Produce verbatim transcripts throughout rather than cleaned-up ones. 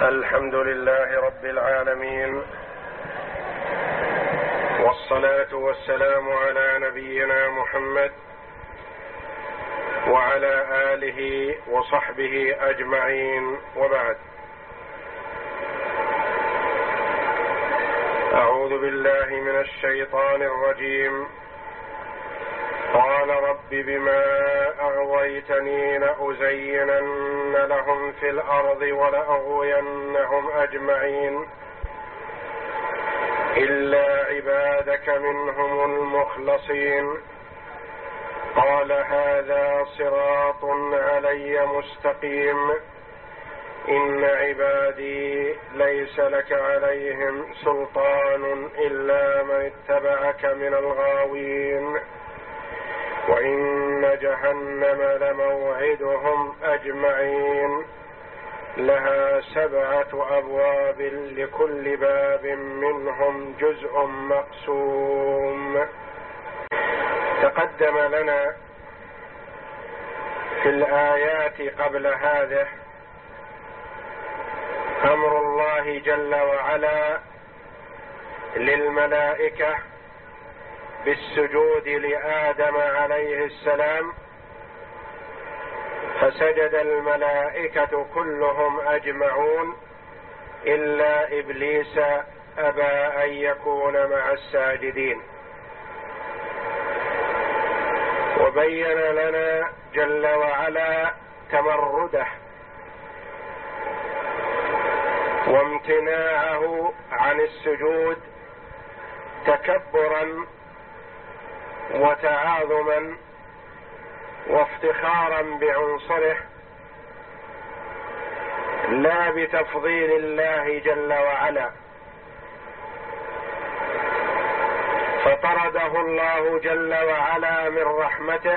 الحمد لله رب العالمين، والصلاة والسلام على نبينا محمد وعلى آله وصحبه أجمعين، وبعد. أعوذ بالله من الشيطان الرجيم. قال رب بما أغويتني لأزينن لهم في الأرض ولأغوينهم أجمعين إلا عبادك منهم المخلصين. قال هذا صراط علي مستقيم. إن عبادي ليس لك عليهم سلطان إلا من اتبعك من الغاوين. وإن جهنم لموعدهم أجمعين لها سبعة أبواب لكل باب منهم جزء مقسوم. تقدم لنا في الآيات قبل هذه أمر الله جل وعلا للملائكة بالسجود لآدم عليه السلام، فسجد الملائكة كلهم أجمعون إلا إبليس أبى أن يكون مع الساجدين. وبين لنا جل وعلا تمرده وامتناعه عن السجود تكبرا وتعاظما وافتخارا بعنصره، لا بتفضيل الله جل وعلا، فطرده الله جل وعلا من رحمته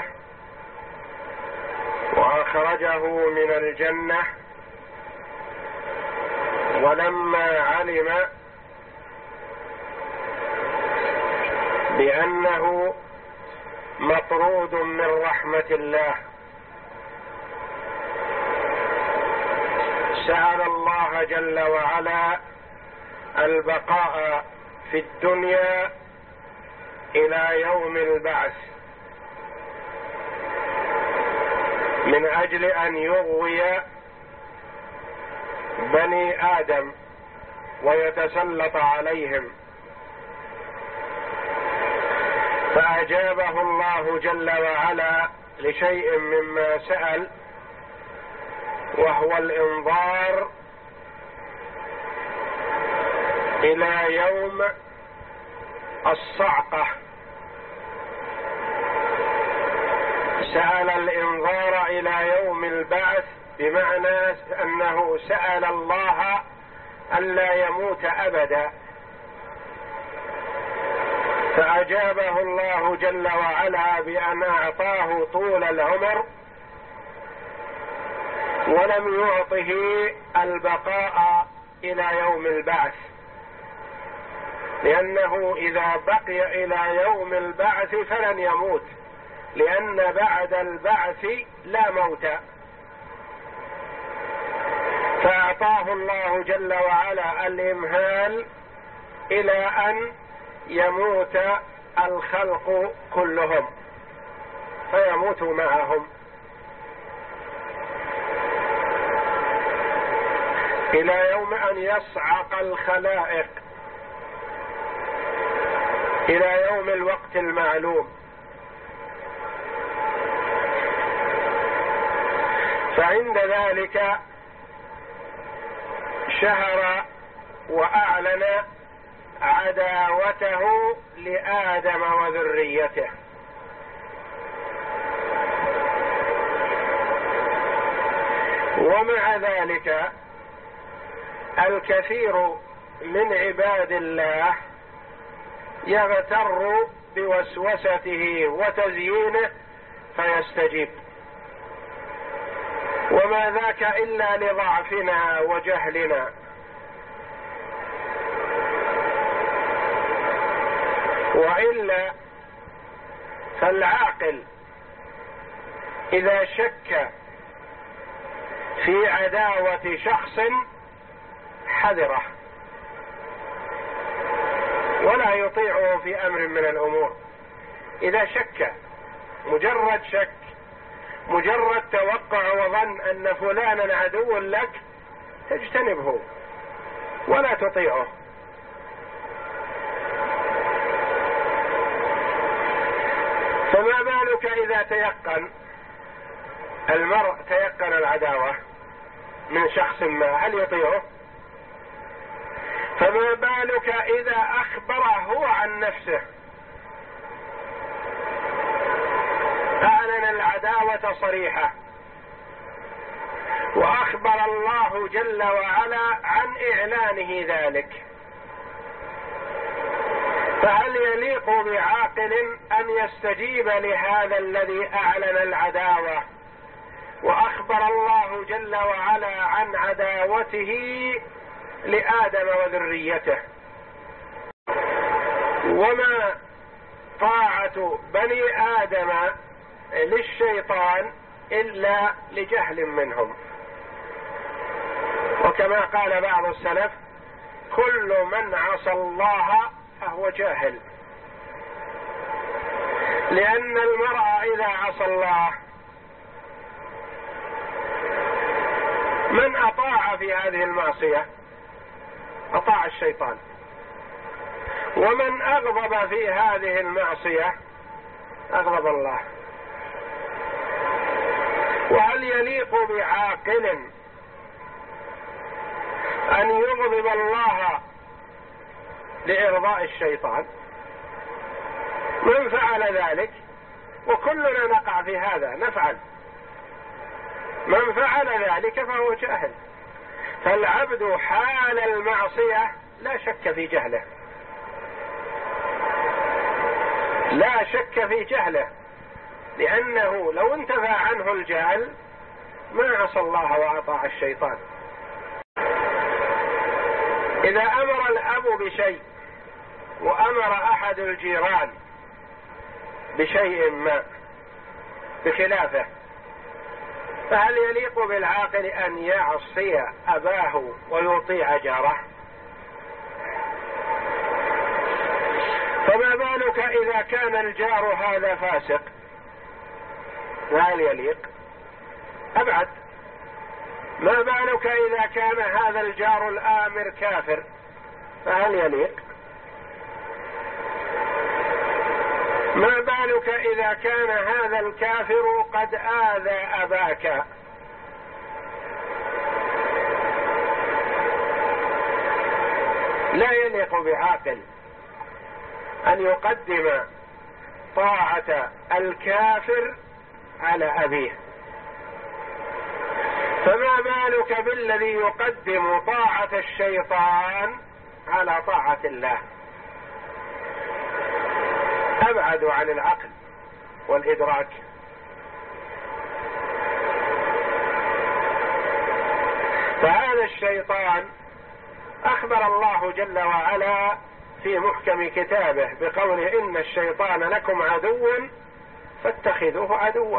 وأخرجه من الجنة. ولما علم بأنه مطرود من رحمة الله سأل الله جل وعلا البقاء في الدنيا إلى يوم البعث من أجل أن يغوي بني آدم ويتسلط عليهم، فأجابه الله جل وعلا لشيء مما سأل، وهو الإنظار إلى يوم الصعقة. سأل الإنظار إلى يوم البعث بمعنى أنه سأل الله ألا يموت أبدا، فأجابه الله جل وعلا بأن أعطاه طول العمر ولم يعطه البقاء إلى يوم البعث، لأنه إذا بقي إلى يوم البعث فلن يموت، لأن بعد البعث لا موت. فأعطاه الله جل وعلا الإمهال إلى أن يموت الخلق كلهم فيموت معهم إلى يوم أن يصعق الخلائق إلى يوم الوقت المعلوم. فعند ذلك شهر وأعلن عداوته لآدم وذريته، ومع ذلك الكثير من عباد الله يغتر بوسوسته وتزيينه فيستجيب، وما ذاك إلا لضعفنا وجهلنا. وإلا فالعاقل إذا شك في عداوة شخص حذره ولا يطيعه في أمر من الأمور. إذا شك، مجرد شك، مجرد توقع وظن أن فلانا عدو لك، تجتنبه ولا تطيعه. فما بالك إذا تيقن المرء تيقن العداوة من شخص ما، هل يطيعه؟ فما بالك إذا أخبره هو عن نفسه، أعلن العداوة صريحة، وأخبر الله جل وعلا عن إعلانه ذلك، فهل يليق بعاقل أن يستجيب لهذا الذي أعلن العداوة وأخبر الله جل وعلا عن عداوته لآدم وذريته؟ وما طاعة بني آدم للشيطان إلا لجهل منهم. وكما قال بعض السلف: كل من عصى الله فهو جاهل، لأن المرء إذا عصى الله، من أطاع في هذه المعصية أطاع الشيطان، ومن أغضب في هذه المعصية أغضب الله. وهل يليق بعاقل أن يغضب الله لإرضاء الشيطان؟ من فعل ذلك، وكلنا نقع في هذا، نفعل، من فعل ذلك فهو جاهل. فالعبد حال المعصية لا شك في جهله، لا شك في جهله، لأنه لو انتفى عنه الجهل ما عصى الله وأطاع الشيطان. إذا أمر الأب بشيء وأمر أحد الجيران بشيء ما بخلافه، فهل يليق بالعاقل أن يعصي أباه ويطيع جاره؟ فما بالك إذا كان الجار هذا فاسق، هل يليق؟ أبعد. ما بالك إذا كان هذا الجار الآمر كافر، فهل يليق؟ ما بالك إذا كان هذا الكافر قد آذى أباك؟ لا يليق بعاقل أن يقدم طاعة الكافر على أبيه، فما بالك بالذي يقدم طاعة الشيطان على طاعة الله؟ أبعد عن العقل والإدراك. فهذا الشيطان أخبر الله جل وعلا في محكم كتابه بقوله: إن الشيطان لكم عدو فاتخذوه عدوا.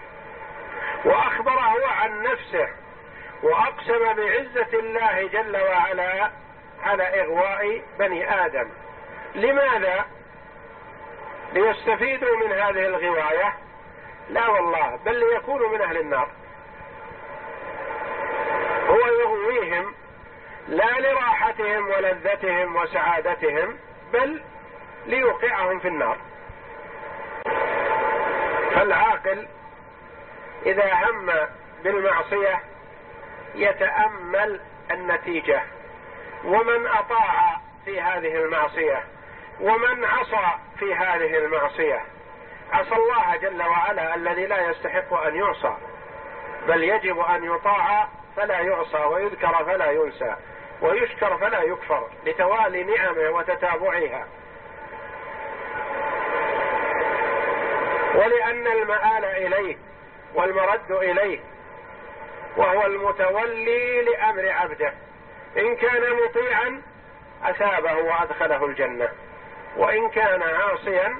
وأخبره عن نفسه وأقسم بعزة الله جل وعلا على إغواء بني آدم. لماذا؟ ليستفيدوا من هذه الغواية؟ لا والله، بل ليكونوا من أهل النار. هو يغويهم لا لراحتهم ولذتهم وسعادتهم، بل ليوقعهم في النار. فالعاقل إذا هم بالمعصية يتأمل النتيجة، ومن أطاع في هذه المعصية ومن عصى في هذه المعصية. عصى الله جل وعلا الذي لا يستحق أن يعصى، بل يجب أن يطاع فلا يعصى، ويذكر فلا ينسى، ويشكر فلا يكفر، لتوالي نعمه وتتابعها، ولأن المآل إليه والمرد إليه، وهو المتولي لأمر عبده. إن كان مطيعا أثابه وأدخله الجنة، وإن كان عاصيا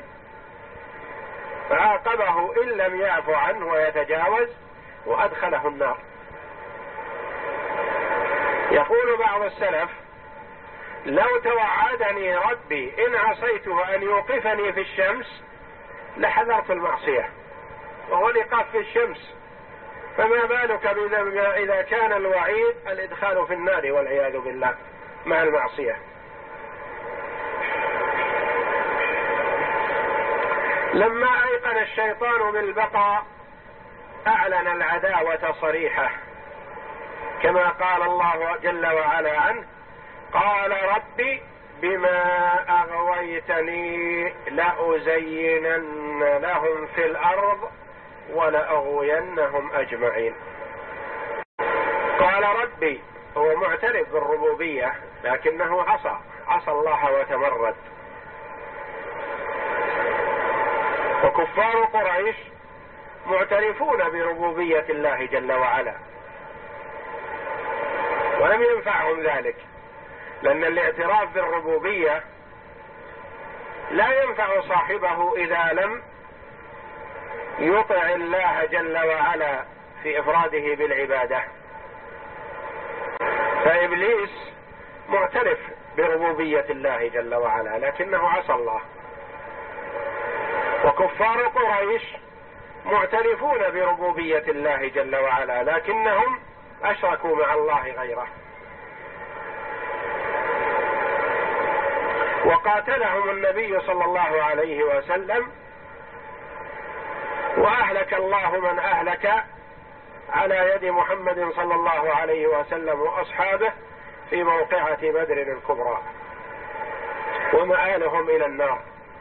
عاقبه إن لم يعفو عنه ويتجاوز وأدخله النار. يقول بعض السلف: لو توعدني ربي إن عصيته أن يوقفني في الشمس لحذرت المعصية، وهو الإيقاف في الشمس، فما بالك إذا كان الوعيد الإدخال في النار والعياذ بالله مع المعصية. لما أيقن الشيطان بالبقاء أعلن العداوة صريحة، كما قال الله جل وعلا عنه: قال ربي بما أغويتني لأزينن لهم في الأرض ولأغوينهم أجمعين. قال ربي، هو معترف بالربوبية لكنه عصى عصى الله وتمرد. وكفار قريش معترفون بربوبية الله جل وعلا، ولم ينفعهم ذلك، لأن الاعتراف بالربوبية لا ينفع صاحبه إذا لم يطع الله جل وعلا في إفراده بالعبادة. فإبليس معترف بربوبية الله جل وعلا لكنه عصى الله، وكفار قريش معترفون بربوبية الله جل وعلا لكنهم أشركوا مع الله غيره، وقاتلهم النبي صلى الله عليه وسلم، وأهلك الله من أهلك على يد محمد صلى الله عليه وسلم وأصحابه في موقعة بدر الكبرى، ومآلهم إلى النار.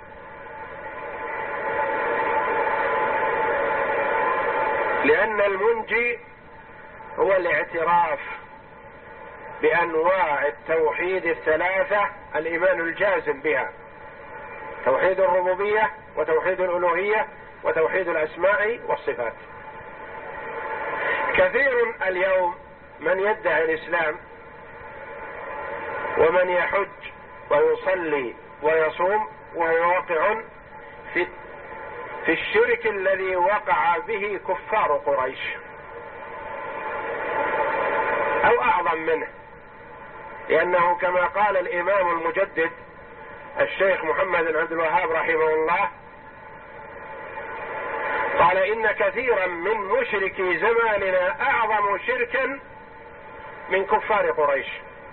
لأن المنجي هو الاعتراف بأنواع التوحيد الثلاثة، الإيمان الجازم بها: توحيد الربوبية، وتوحيد الألوهية، وتوحيد الأسماء والصفات. كثير اليوم من يدعي الإسلام ومن يحج ويصلي ويصوم وهو واقع في في الشرك الذي وقع به كفار قريش أو أعظم منه، لأنه كما قال الإمام المجدد الشيخ محمد بن عبد الوهاب رحمه الله، قال: إن كثيرا من مشركي زماننا أعظم شركا من كفار قريش.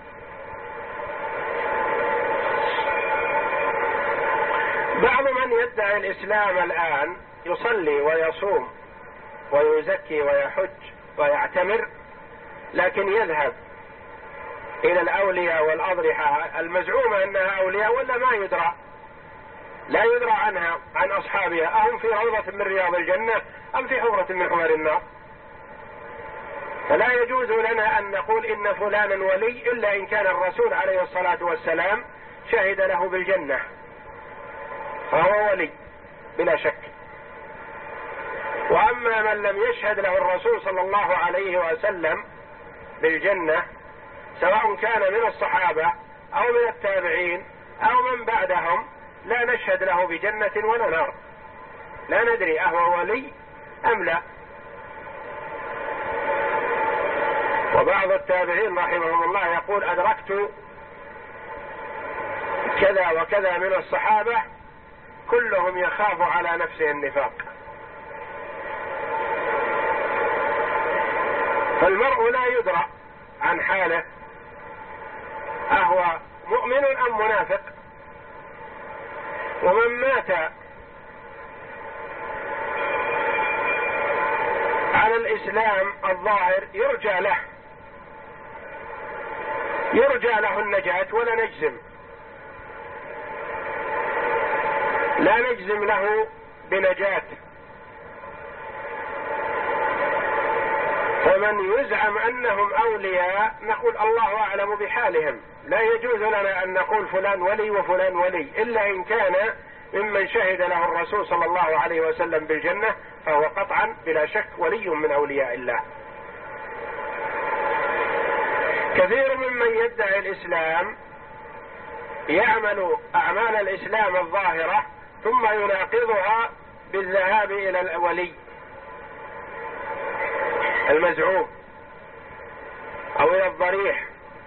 بعض من يدعي الإسلام الآن يصلي ويصوم ويزكي ويحج ويعتمر، لكن يذهب إلى الأولياء والأضرحة المزعومة أنها أولياء ولا ما يدرى، لا يدرى عنها عن أصحابها، أهم في روضة من رياض الجنة أم في حفرة من حفر النار. فلا يجوز لنا أن نقول إن فلانا ولي إلا إن كان الرسول عليه الصلاة والسلام شهد له بالجنة، فهو ولي بلا شك. وأما من لم يشهد له الرسول صلى الله عليه وسلم بالجنة، سواء كان من الصحابة أو من التابعين أو من بعدهم، لا نشهد له بجنة ولا نار، لا ندري أهو ولي أم لا. وبعض التابعين رحمهم الله يقول: أدركت كذا وكذا من الصحابة كلهم يخاف على نفسه النفاق. فالمرء لا يدرى عن حاله أهو مؤمن أم منافق. ومن مات على الإسلام الظاهر يرجى له يرجى له النجاة، ولا نجزم لا نجزم له بنجاة. فمن يزعم أنهم أولياء نقول الله أعلم بحالهم، لا يجوز لنا أن نقول فلان ولي وفلان ولي، إلا إن كان ممن شهد له الرسول صلى الله عليه وسلم بالجنة، فهو قطعا بلا شك ولي من أولياء الله. كثير ممن يدعي الإسلام يعمل أعمال الإسلام الظاهرة ثم يناقضها بالذهاب إلى الولي المزعوم أو إلى الضريح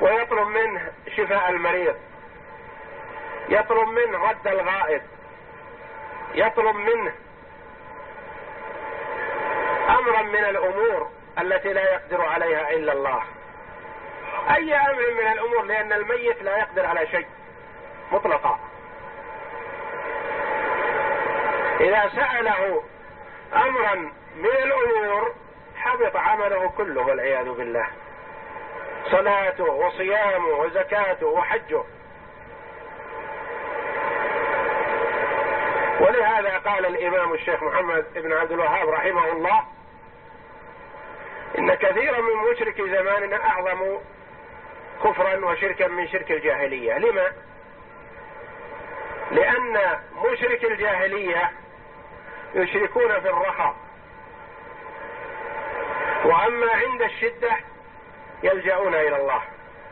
ويطلب منه شفاء المريض، يطلب منه رد الغائب، يطلب منه أمرا من الأمور التي لا يقدر عليها إلا الله، أي أمر من الأمور، لأن الميت لا يقدر على شيء مطلقا. إذا سأله أمرا من الأمور حبط عمله كله والعياذ بالله، صلاته وصيامه وزكاته وحجه. ولهذا قال الإمام الشيخ محمد بن عبد الوهاب رحمه الله: إن كثيرا من مشرك زماننا أعظم كفرا وشركا من شرك الجاهلية. لما؟ لأن مشرك الجاهلية يشركون في الرخاء، وأما عند الشدة يلجؤون إلى الله.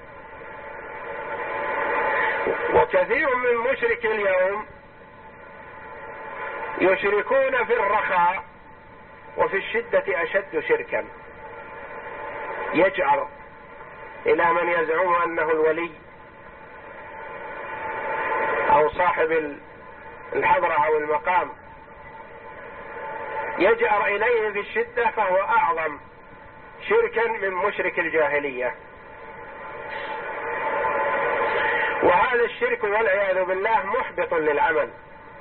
وكثير من مشرك اليوم يشركون في الرخاء وفي الشدة أشد شركا، يجعل إلى من يزعم أنه الولي أو صاحب الحضرة أو المقام، يجأر إليه في الشدة، فهو أعظم شركا من مشرك الجاهلية. وهذا الشرك والعياذ بالله محبط للعمل.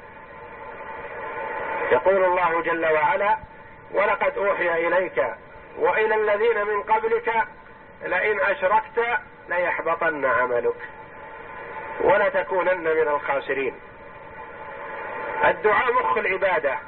يقول الله جل وعلا: ولقد أوحي إليك وإلى الذين من قبلك لئن أشركت ليحبطن عملك ولتكونن من الخاسرين. الدعاء مخ العبادة.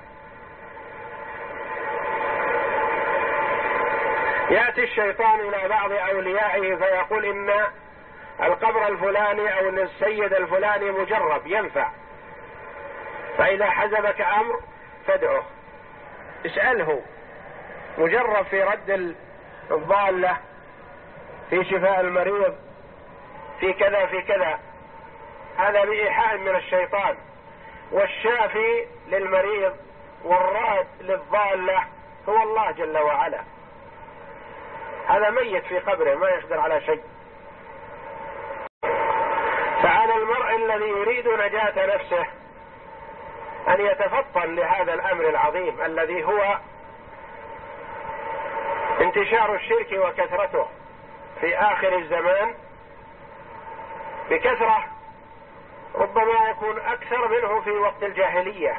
يأتي الشيطان إلى بعض أوليائه فيقول إن القبر الفلاني أو إن السيد الفلاني مجرب ينفع، فإذا حزبك أمر فادعه، اسأله، مجرب في رد الضالة، في شفاء المريض، في كذا في كذا. هذا بإيحاء من الشيطان. والشافي للمريض والراد للضالة هو الله جل وعلا. هذا ميت في قبره ما يقدر على شيء. فعلى المرء الذي يريد نجاة نفسه أن يتفطن لهذا الأمر العظيم الذي هو انتشار الشرك وكثرته في آخر الزمان بكثرة، ربما يكون أكثر منه في وقت الجاهلية،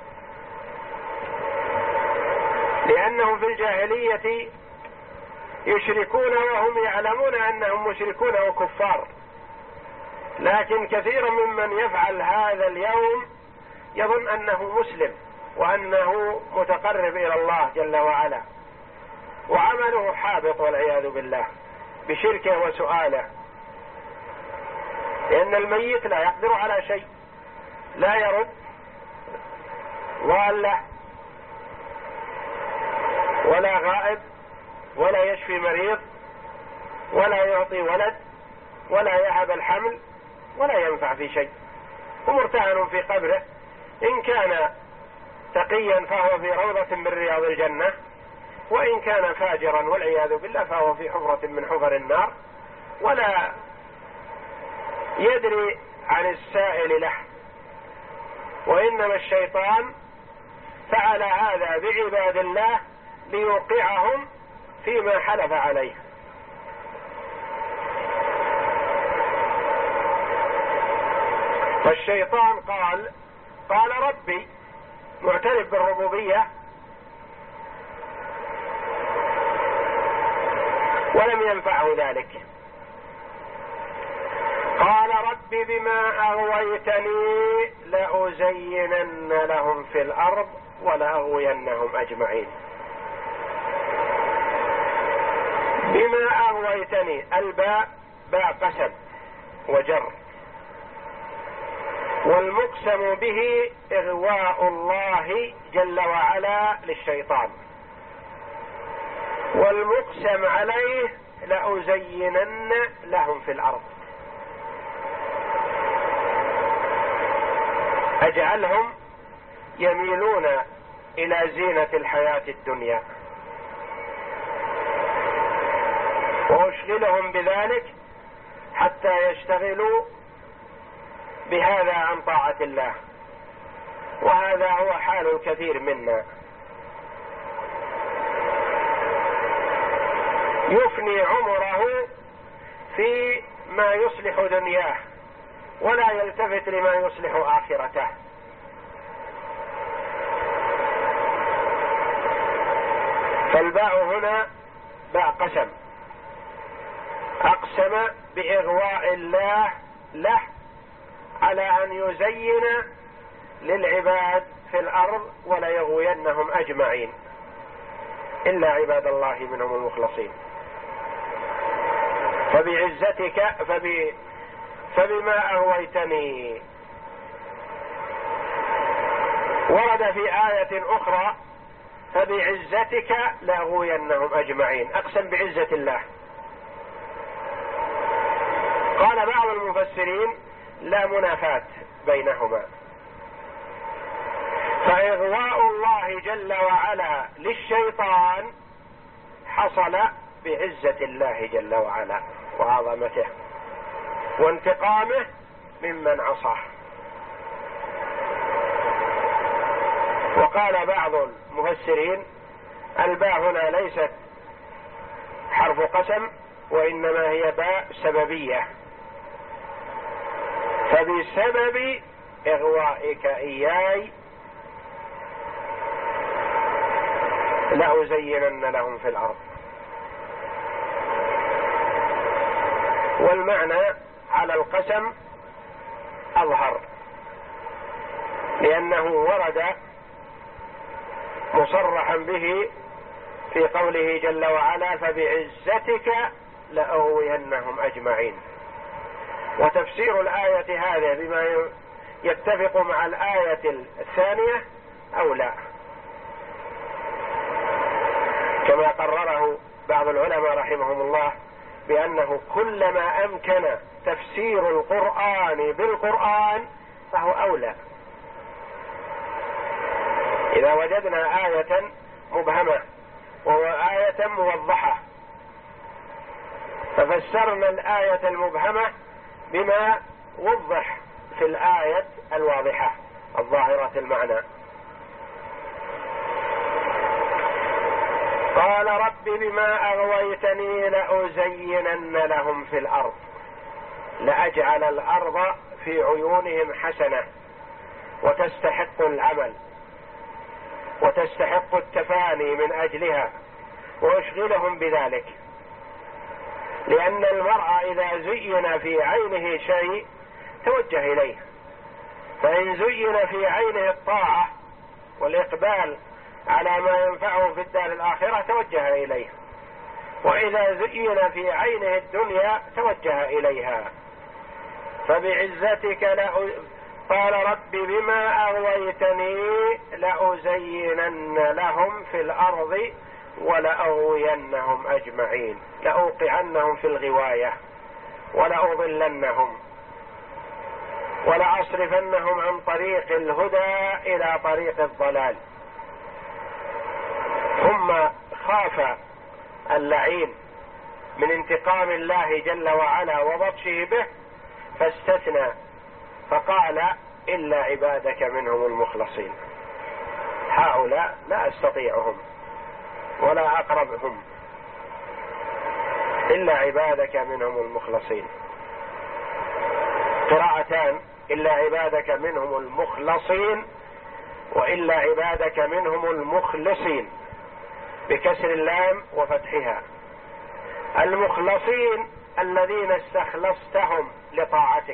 لأنهم في الجاهلية يشركون وهم يعلمون أنهم مشركون وكفار. لكن كثير ممن يفعل هذا اليوم يظن أنه مسلم وأنه متقرب إلى الله جل وعلا، وعمله حابط والعياذ بالله بشركه وسؤاله، لأن الميت لا يقدر على شيء، لا يرد ضالة ولا غائب ولا يشفي مريض ولا يعطي ولد ولا يهب الحمل ولا ينفع في شيء، ومرتهن في قبره. إن كان تقيا فهو في روضة من رياض الجنة، وإن كان فاجرا والعياذ بالله فهو في حفرة من حفر النار، ولا يدري عن السائل له. وإنما الشيطان فعل هذا بعباد الله ليوقعهم فيما حلف عليه. فالشيطان قال قال ربي، معترف بالربوبية، ولم ينفعه ذلك. قال رب بما أغويتني لأزينن لهم في الأرض ولأغوينهم أجمعين. بما أغويتني، الباء باء قسم وجر، والمقسم به إغواء الله جل وعلا للشيطان، والمقسم عليه لأزينن لهم في الأرض، أجعلهم يميلون إلى زينة الحياة الدنيا، وأشغلهم بذلك حتى يشتغلوا بهذا عن طاعة الله، وهذا هو حال الكثير منا، يفني عمره في ما يصلح دنياه ولا يلتفت لما يصلح آخرته. فالباء هنا باء قسم، أقسم بإغواء الله له على أن يزين للعباد في الأرض ولا يغوينهم أجمعين إلا عباد الله منهم المخلصين. فبعزتك فب... فبما أغويتني. ورد في آية أخرى فبعزتك لأغوينهم أجمعين، أقسم بعزة الله. قال بعض المفسرين لا منافاة بينهما، فإغواء الله جل وعلا للشيطان حصل بعزة الله جل وعلا وعظمته وانتقامه ممن عصاه. وقال بعض المفسرين الباء هنا ليست حرف قسم، وإنما هي باء سببية، فبسبب إغوائك إياي لأزينن لهم في الأرض. والمعنى على القسم أظهر، لأنه ورد مصرحا به في قوله جل وعلا فبعزتك لأغوينهم أجمعين. وتفسير الآية هذه بما يتفق مع الآية الثانية أو لا، كما قرره بعض العلماء رحمهم الله بأنه كلما أمكن تفسير القرآن بالقرآن فهو أولى. إذا وجدنا آية مبهمة وآية موضحة ففسرنا الآية المبهمة بما وضح في الآية الواضحة الظاهرة المعنى. قال رب بما أغويتني لأزينن لهم في الأرض، لأجعل الأرض في عيونهم حسنة وتستحق العمل وتستحق التفاني من أجلها وأشغلهم بذلك، لأن المرء إذا زين في عينه شيء توجه إليه، فإن زين في عينه الطاعة والإقبال على ما ينفعه في الدار الآخرة توجه إليه، وإذا زين في عينه الدنيا توجه إليها. فبعزتك لأ... قال رب بما أغويتني لأزينن لهم في الأرض ولأغوينهم أجمعين، لأوقعنهم في الغواية ولأضلنهم ولأصرفنهم عن طريق الهدى إلى طريق الضلال. ثم خاف اللعين من انتقام الله جل وعلا وبطشه به فاستثنى فقال إلا عبادك منهم المخلصين، هؤلاء لا أستطيعهم ولا أقربهم إلا عبادك منهم المخلصين. قراءتان إلا عبادك منهم المخلصين وإلا عبادك منهم المخلصين بكسر اللام وفتحها. المخلصين الذين استخلصتهم لطاعتك،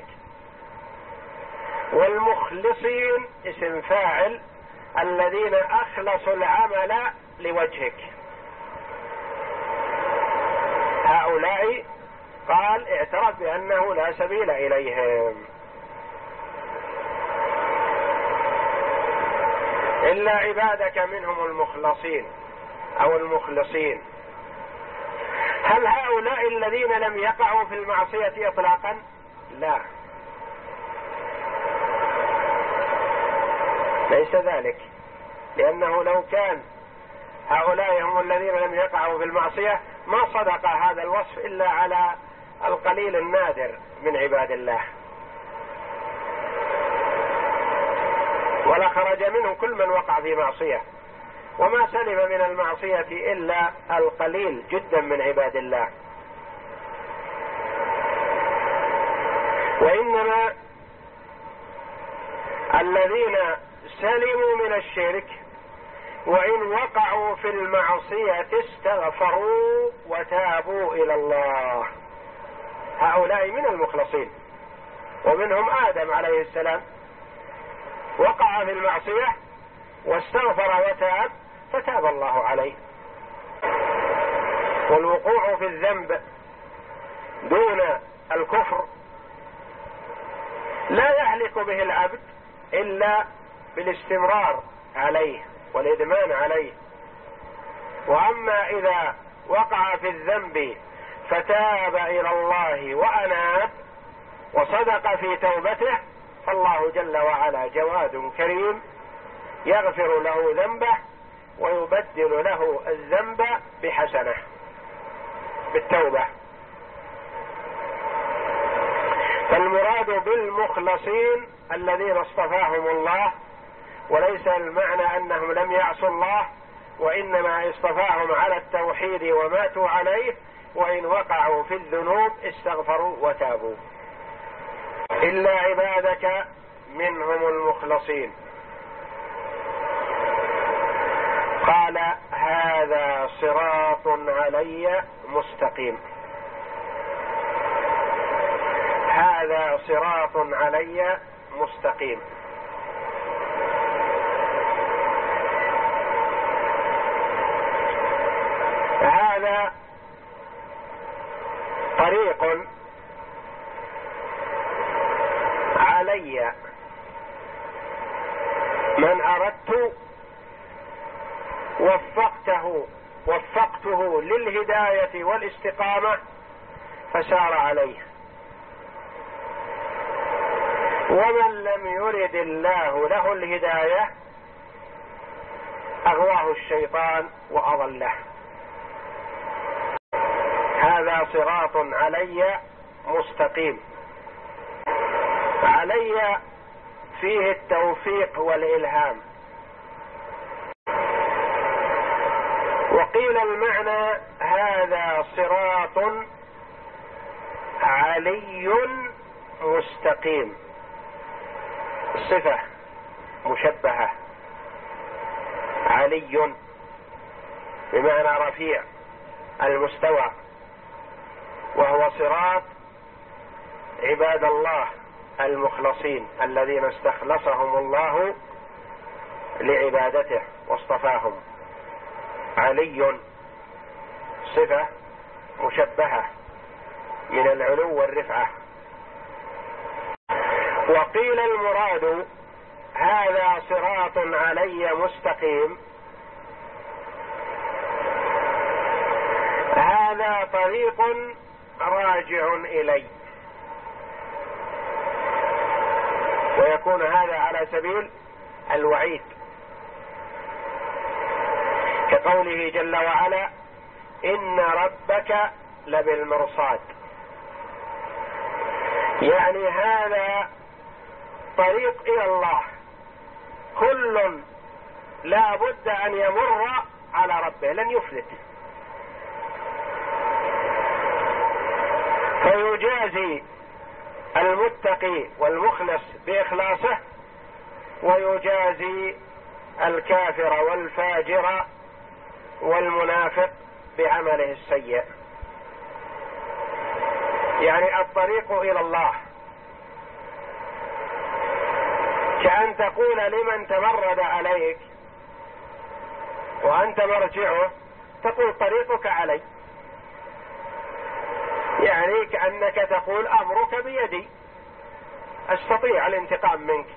والمخلصين اسم فاعل الذين أخلصوا العمل لوجهك. هؤلاء قال اعترف بأنه لا سبيل إليهم. إلا عبادك منهم المخلصين أو المخلصين. هل هؤلاء الذين لم يقعوا في المعصية إطلاقا؟ لا، ليس ذلك، لأنه لو كان هؤلاء هم الذين لم يقعوا في المعصية ما صدق هذا الوصف إلا على القليل النادر من عباد الله، ولخرج منه كل من وقع في معصية، وما سلم من المعصية إلا القليل جدا من عباد الله. وإنما الذين سلموا من الشرك وإن وقعوا في المعصية استغفروا وتابوا إلى الله، هؤلاء من المخلصين. ومنهم آدم عليه السلام، وقع في المعصية واستغفر وتاب فتاب الله عليه. والوقوع في الذنب دون الكفر لا يهلك به العبد إلا بالاستمرار عليه والإدمان عليه. وأما إذا وقع في الذنب فتاب إلى الله وأناب وصدق في توبته فالله جل وعلا جواد كريم يغفر له ذنبه ويبدل له الذنب بحسنة بالتوبة. فالمراد بالمخلصين الذين اصطفاهم الله، وليس المعنى أنهم لم يعصوا الله، وإنما اصطفاهم على التوحيد وماتوا عليه، وإن وقعوا في الذنوب استغفروا وتابوا. إلا عبادك منهم المخلصين. قال هذا صراط علي مستقيم. هذا صراط علي مستقيم. هذا طريق علي، من أردت وفقته وفقته للهداية والاستقامة فسار عليه، ومن لم يرد الله له الهداية أغواه الشيطان وأضله. هذا صراط علي مستقيم. علي فيه التوفيق والإلهام. وقيل المعنى هذا صراط علي مستقيم، صفة مشبهة، علي بمعنى رفيع المستوى، وهو صراط عباد الله المخلصين الذين استخلصهم الله لعبادته واصطفاهم. علي صفة مشبهة من العلو والرفعة. وقيل المراد هذا صراط علي مستقيم، هذا طريق راجع إلي، ويكون هذا على سبيل الوعيد، كقوله جل وعلا إن ربك لبالمرصاد، يعني هذا طريق إلى الله، كل لا بد أن يمر على ربه لن يفلت، فيجازي المتقي والمخلص بإخلاصه، ويجازي الكافر والفاجر والمنافق بعمله السيء. يعني الطريق إلى الله كأن تقول لمن تمرد عليك وأنت مرجعه، تقول طريقك علي، يعني كأنك تقول أمرك بيدي، أستطيع الانتقام منك.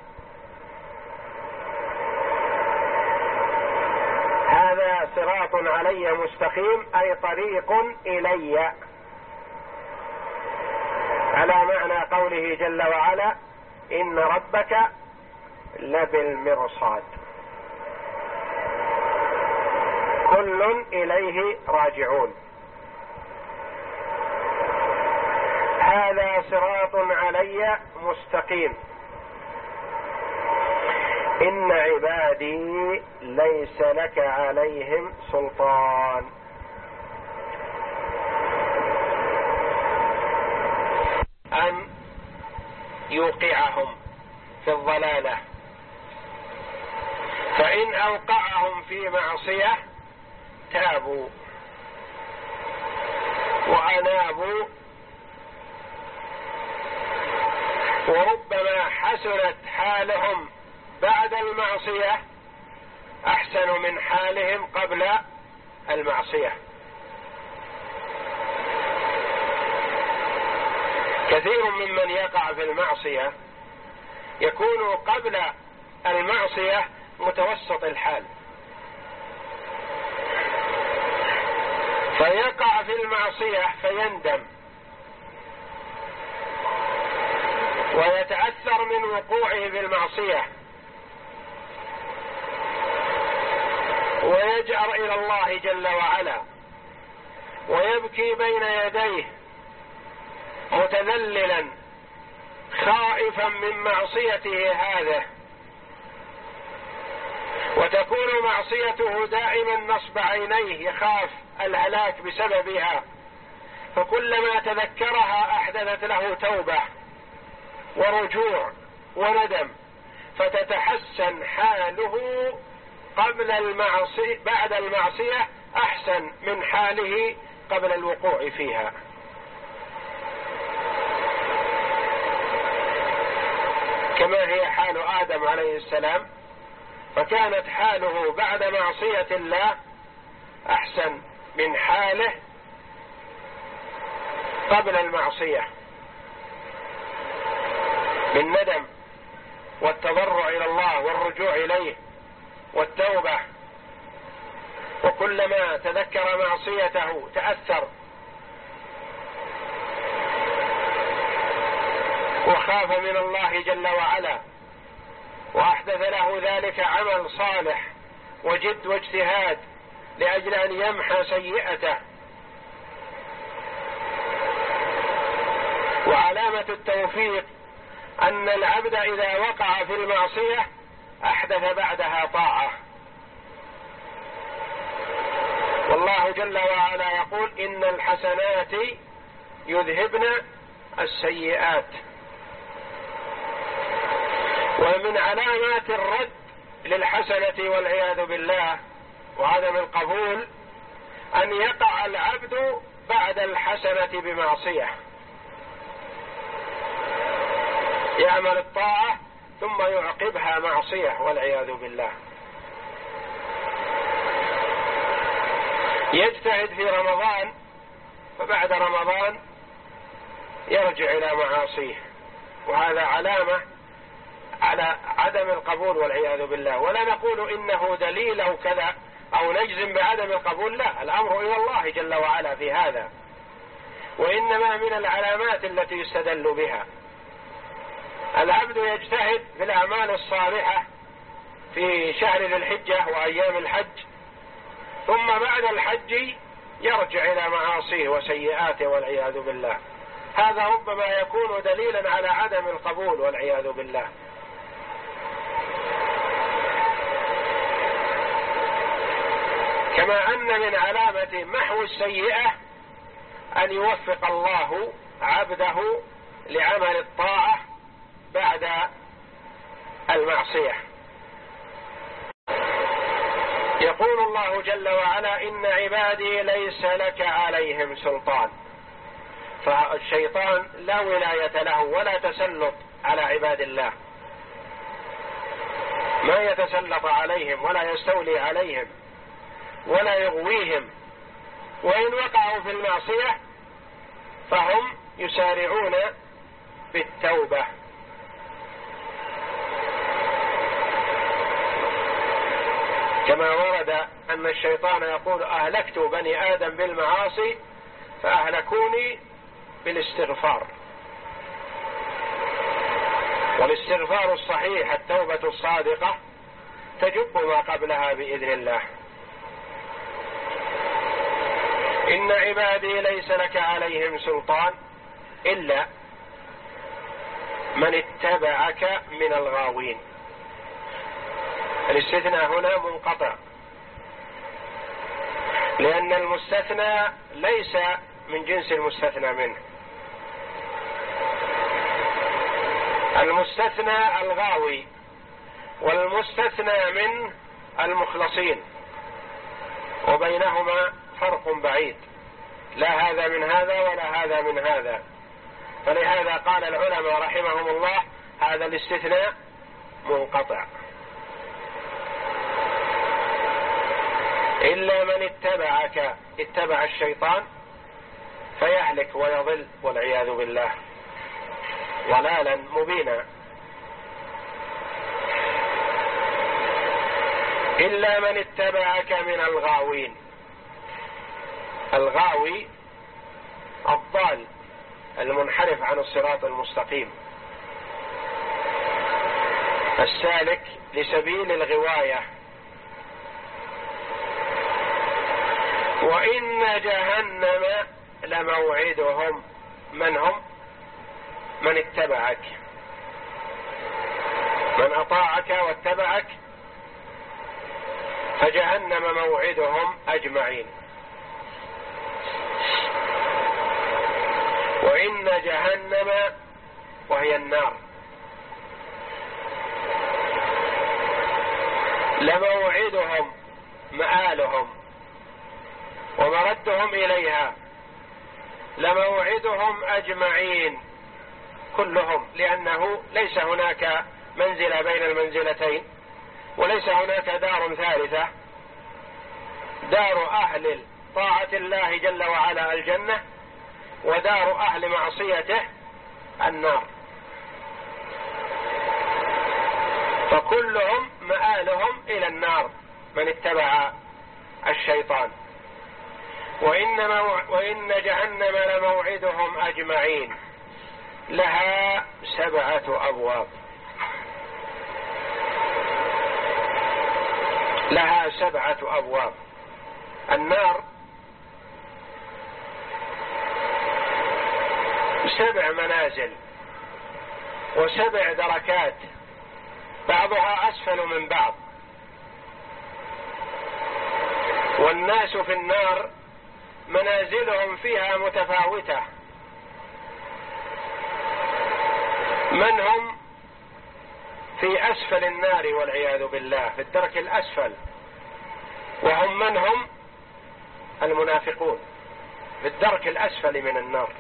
هذا صراط علي مستقيم أي طريق إلي، على معنى قوله جل وعلا إن ربك لبالمرصاد، كل إليه راجعون. هذا صراط علي مستقيم إن عبادي ليس لك عليهم سلطان. أن يوقعهم في الضلالة، فإن أوقعهم في معصية تابوا وأنابوا وربما حسنت حالهم بعد المعصية أحسن من حالهم قبل المعصية. كثير ممن يقع في المعصية يكون قبل المعصية متوسط الحال، فيقع في المعصية فيندم ويتأثر من وقوعه في المعصية ويجأر إلى الله جل وعلا ويبكي بين يديه متذللا خائفا من معصيته هذه، وتكون معصيته دائما نصب عينيه يخاف الهلاك بسببها، فكلما تذكرها أحدثت له توبة ورجوع وندم، فتتحسن حاله قبل المعصية بعد المعصية أحسن من حاله قبل الوقوع فيها. كما هي حال آدم عليه السلام، فكانت حاله بعد معصية الله أحسن من حاله قبل المعصية بالندم والتضرع إلى الله والرجوع إليه والتوبة، وكلما تذكر معصيته تأثر وخاف من الله جل وعلا وأحدث له ذلك عمل صالح وجد واجتهاد لأجل أن يمحى سيئته. وعلامة التوفيق أن العبد إذا وقع في المعصية أحدث بعدها طاعة، والله جل وعلا يقول إن الحسنات يذهبن السيئات. ومن علامات الرد للحسنة والعياذ بالله وعدم القبول أن يقع العبد بعد الحسنة بمعصية، يعمل الطاعة ثم يعقبها معصية والعياذ بالله. يجتهد في رمضان فبعد رمضان يرجع إلى معاصيه، وهذا علامة على عدم القبول والعياذ بالله. ولا نقول إنه دليل أو كذا أو نجزم بعدم القبول، لا، الأمر إلى الله جل وعلا في هذا، وإنما من العلامات التي يستدل بها. العبد يجتهد في الأعمال الصالحة في شهر ذي الحجة وأيام الحج، ثم بعد الحج يرجع إلى معاصيه وسيئاته والعياذ بالله، هذا ربما يكون دليلا على عدم القبول والعياذ بالله. كما أن من علامة محو السيئة أن يوفق الله عبده لعمل الطاعة بعد المعصية. يقول الله جل وعلا إن عبادي ليس لك عليهم سلطان، فالشيطان لا ولاية له ولا تسلط على عباد الله، ما يتسلط عليهم ولا يستولي عليهم ولا يغويهم، وإن وقعوا في المعصية فهم يسارعون بالتوبة. كما ورد أن الشيطان يقول أهلكت بني آدم بالمعاصي فأهلكوني بالاستغفار، والاستغفار الصحيح التوبة الصادقة تجب ما قبلها بإذن الله. إن عبادي ليس لك عليهم سلطان إلا من اتبعك من الغاوين. الاستثناء هنا منقطع، لأن المستثنى ليس من جنس المستثنى منه. المستثنى الغاوي والمستثنى منه المخلصين، وبينهما فرق بعيد، لا هذا من هذا ولا هذا من هذا. فلهذا قال العلماء رحمهم الله هذا الاستثناء منقطع. إلا من اتبعك، اتبع الشيطان فيهلك ويضل والعياذ بالله ضلالا مبينا. إلا من اتبعك من الغاوين. الغاوي الضال المنحرف عن الصراط المستقيم، السالك لسبيل الغواية. وإن جهنم لموعدهم. من هم؟ من اتبعك، من أطاعك واتبعك، فجهنم موعدهم أجمعين. وإن جهنم وهي النار لموعدهم، مآلهم ومردهم إليها، لموعدهم أجمعين كلهم، لأنه ليس هناك منزلة بين المنزلتين، وليس هناك دار ثالثة. دار أهل طاعة الله جل وعلا الجنة، ودار أهل معصيته النار، فكلهم مآلهم إلى النار من اتبع الشيطان. وإنما وإن جهنم لموعدهم أجمعين لها سبعة أبواب. لها سبعة أبواب. النار سبع منازل وسبع دركات، بعضها أسفل من بعض. والناس في النار منازلهم فيها متفاوتة. من هم في أسفل النار والعياذ بالله، في الدرك الأسفل، وهم من هم؟ المنافقون في الدرك الأسفل من النار.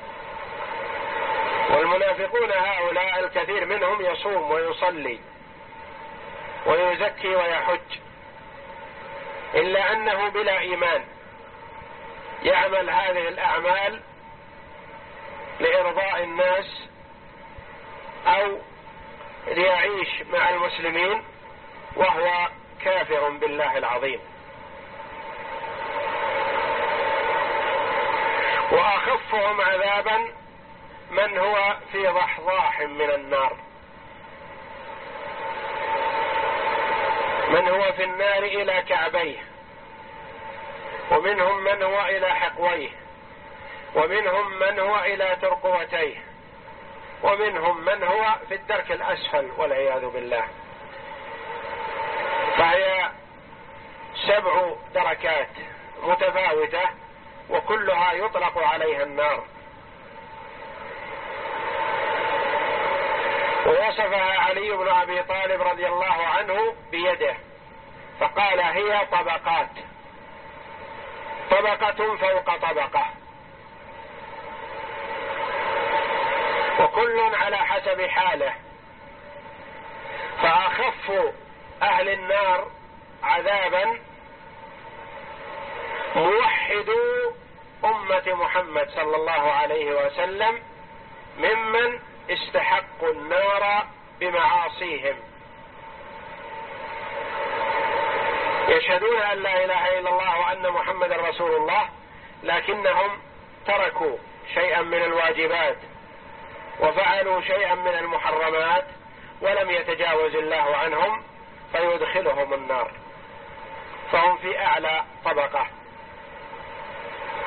والمنافقون هؤلاء الكثير منهم يصوم ويصلي ويزكي ويحج، إلا أنه بلا إيمان، يعمل هذه الأعمال لإرضاء الناس أو ليعيش مع المسلمين وهو كافر بالله العظيم. وأخفهم عذابا من هو في ضحضاح من النار، من هو في النار إلى كعبيه، ومنهم من هو إلى حقويه، ومنهم من هو إلى ترقوتيه، ومنهم من هو في الدرك الأسفل والعياذ بالله. فهي سبع دركات متفاوتة وكلها يطلق عليها النار. ووصفها علي بن أبي طالب رضي الله عنه بيده فقال هي طبقات، طبقة فوق طبقة، وكل على حسب حاله. فأخف أهل النار عذابا موحدو أمة محمد صلى الله عليه وسلم ممن استحقوا النار بمعاصيهم، يشهدون أن لا إله إلا الله وأن محمد رسول الله، لكنهم تركوا شيئا من الواجبات وفعلوا شيئا من المحرمات ولم يتجاوز الله عنهم فيدخلهم النار، فهم في أعلى طبقة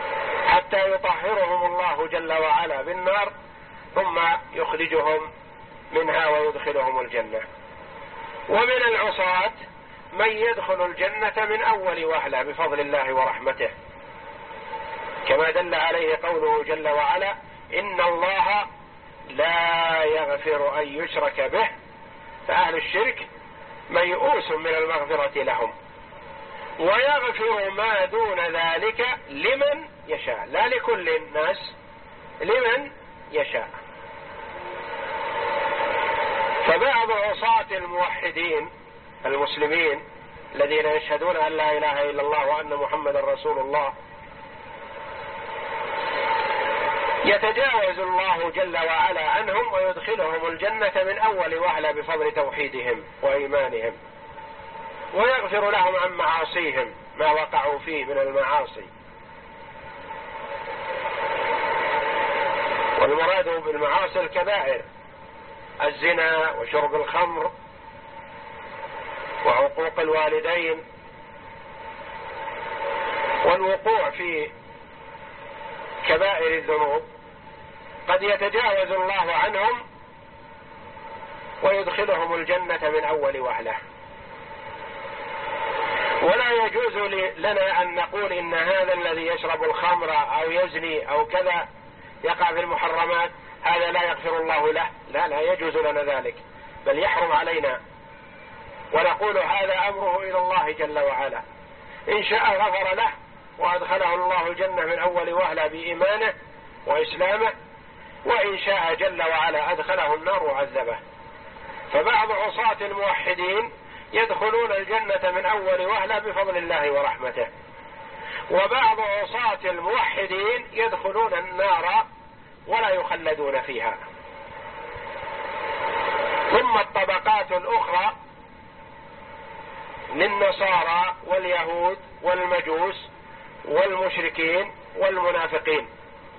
حتى يطهرهم الله جل وعلا بالنار ثم يخرجهم منها ويدخلهم الجنة. ومن العصاة من يدخل الجنة من أول وهلة بفضل الله ورحمته، كما دل عليه قوله جل وعلا: إن الله لا يغفر أن يشرك به، فأهل الشرك ميؤوس من المغفرة لهم، ويغفر ما دون ذلك لمن يشاء، لا لكل الناس، لمن يشاء. فبعض عصاة الموحدين المسلمين الذين يشهدون أن لا إله إلا الله وأن محمد رسول الله يتجاوز الله جل وعلا عنهم ويدخلهم الجنة من أول وهلة بفضل توحيدهم وإيمانهم، ويغفر لهم عن معاصيهم ما وقعوا فيه من المعاصي. والمراد بالمعاصي الكبائر: الزنا وشرب الخمر وعقوق الوالدين والوقوع في كبائر الذنوب، قد يتجاوز الله عنهم ويدخلهم الجنة من أول وهلة. ولا يجوز لنا أن نقول إن هذا الذي يشرب الخمر أو يزني أو كذا يقع في المحرمات هذا لا يغفر الله له، لا لا يجوز لنا ذلك، بل يحرم علينا، ونقول هذا أمره إلى الله جل وعلا، إن شاء غفر له وأدخله الله الجنة من أول وهلة بإيمانه وإسلامه، وإن شاء جل وعلا أدخله النار وعذبه. فبعض عصاة الموحدين يدخلون الجنة من أول وهلة بفضل الله ورحمته، وبعض عصاة الموحدين يدخلون النار ولا يخلدون فيها. ثم الطبقات الأخرى للنصارى واليهود والمجوس والمشركين والمنافقين،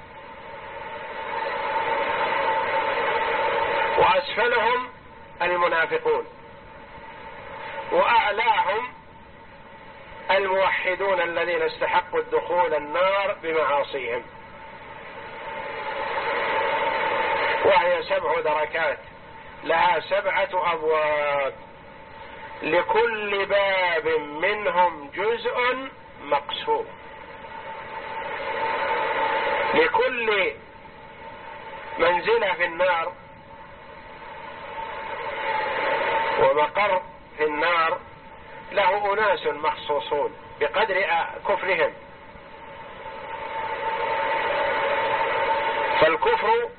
وأسفلهم المنافقون، وأعلاهم الموحدون الذين استحقوا الدخول النار بمعاصيهم، وهي سبع دركات لها سبعة أبواب، لكل باب منهم جزء مقسوم، لكل منزلة في النار ومقر في النار له أناس مخصوصون بقدر كفرهم. فالكفر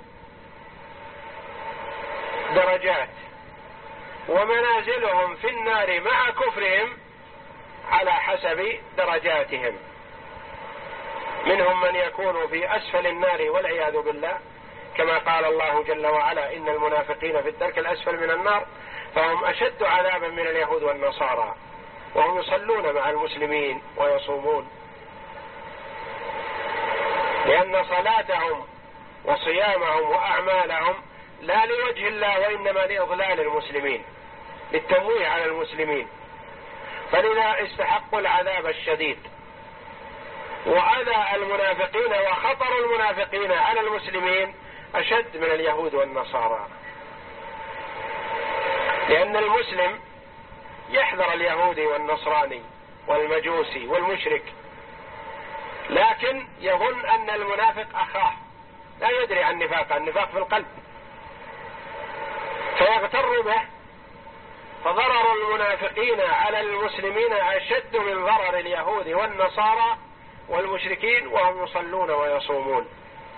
درجات، ومنازلهم في النار مع كفرهم على حسب درجاتهم، منهم من يكون في أسفل النار والعياذ بالله، كما قال الله جل وعلا: إن المنافقين في الدرك الأسفل من النار فهم أشد عذابا من اليهود والنصارى وهم يصلون مع المسلمين ويصومون، لأن صلاتهم وصيامهم وأعمالهم لا لوجه الله وإنما لإضلال المسلمين، للتمويه على المسلمين، فلذا استحقوا العذاب الشديد. وأذى المنافقين وخطر المنافقين على المسلمين أشد من اليهود والنصارى، لأن المسلم يحذر اليهودي والنصراني والمجوسي والمشرك، لكن يظن أن المنافق أخاه، لا يدري عن نفاقه، النفاق في القلب، فيغتر به. فضرر المنافقين على المسلمين أشد من ضرر اليهود والنصارى والمشركين وهم يصلون ويصومون.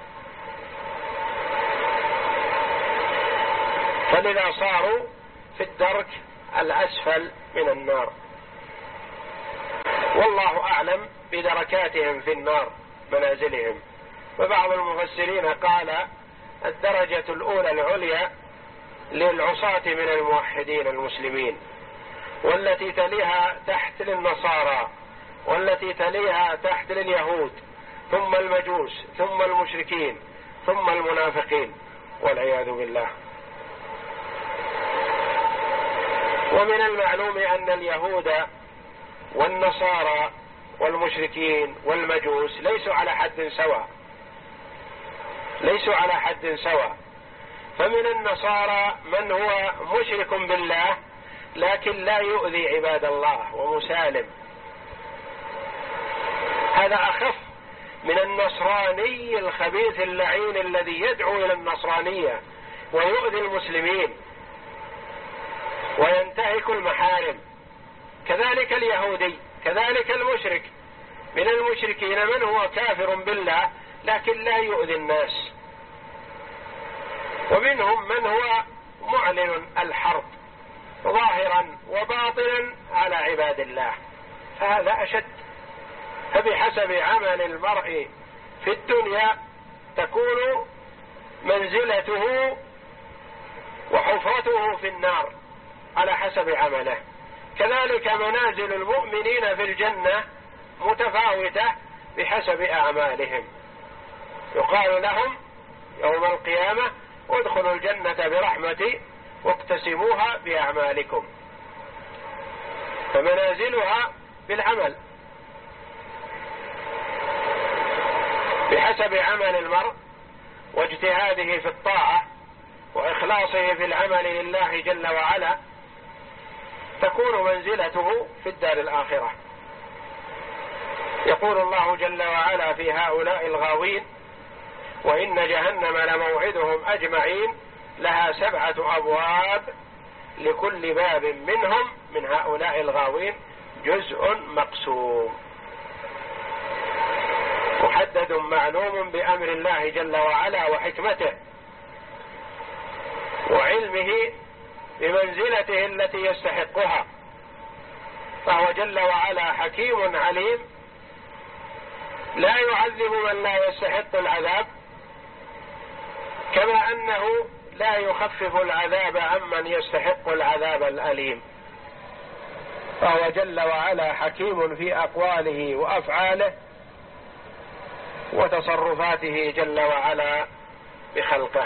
فلذا صاروا في الدرك الأسفل من النار، والله أعلم بدركاتهم في النار منازلهم. وبعض المفسرين قال الدرجة الأولى العليا للعصاة من الموحدين المسلمين، والتي تليها تحت للنصارى، والتي تليها تحت لليهود، ثم المجوس، ثم المشركين، ثم المنافقين والعياذ بالله. ومن المعلوم أن اليهود والنصارى والمشركين والمجوس ليسوا على حد سواء، ليسوا على حد سواء، فمن النصارى من هو مشرك بالله لكن لا يؤذي عباد الله ومسالم، هذا أخف من النصراني الخبيث اللعين الذي يدعو إلى النصرانية ويؤذي المسلمين وينتهك المحارم. كذلك اليهودي، كذلك المشرك. من المشركين من هو كافر بالله لكن لا يؤذي الناس، ومنهم من هو معلن الحرب ظاهرا وباطنا على عباد الله، فهذا أشد. فبحسب عمل المرء في الدنيا تكون منزلته وحفرته في النار على حسب عمله. كذلك منازل المؤمنين في الجنة متفاوتة بحسب أعمالهم، يقال لهم يوم القيامة ادخلوا الجنة برحمتي واقتسموها بأعمالكم، فمنازلها بالعمل بحسب عمل المرء واجتهاده في الطاعة وإخلاصه في العمل لله جل وعلا تكون منزلته في الدار الآخرة. يقول الله جل وعلا في هؤلاء الغاوين: وإن جهنم لموعدهم أجمعين لها سبعة أبواب لكل باب منهم من هؤلاء الغاوين جزء مقسوم، محدد معلوم بأمر الله جل وعلا وحكمته وعلمه بمنزلته التي يستحقها، فهو جل وعلا حكيم عليم لا يعذب من لا يستحق العذاب، كما أنه لا يخفف العذاب عمن يستحق العذاب الأليم. فهو جل وعلا حكيم في أقواله وأفعاله وتصرفاته جل وعلا بخلقه.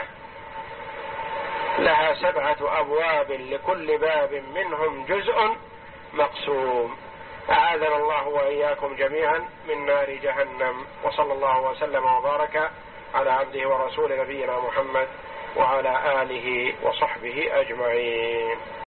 لها سبعة أبواب لكل باب منهم جزء مقسوم. أعاذنا الله وإياكم جميعا من نار جهنم. وصلى الله وسلم وبارك على عبده ورسول نبينا محمد وعلى آله وصحبه أجمعين.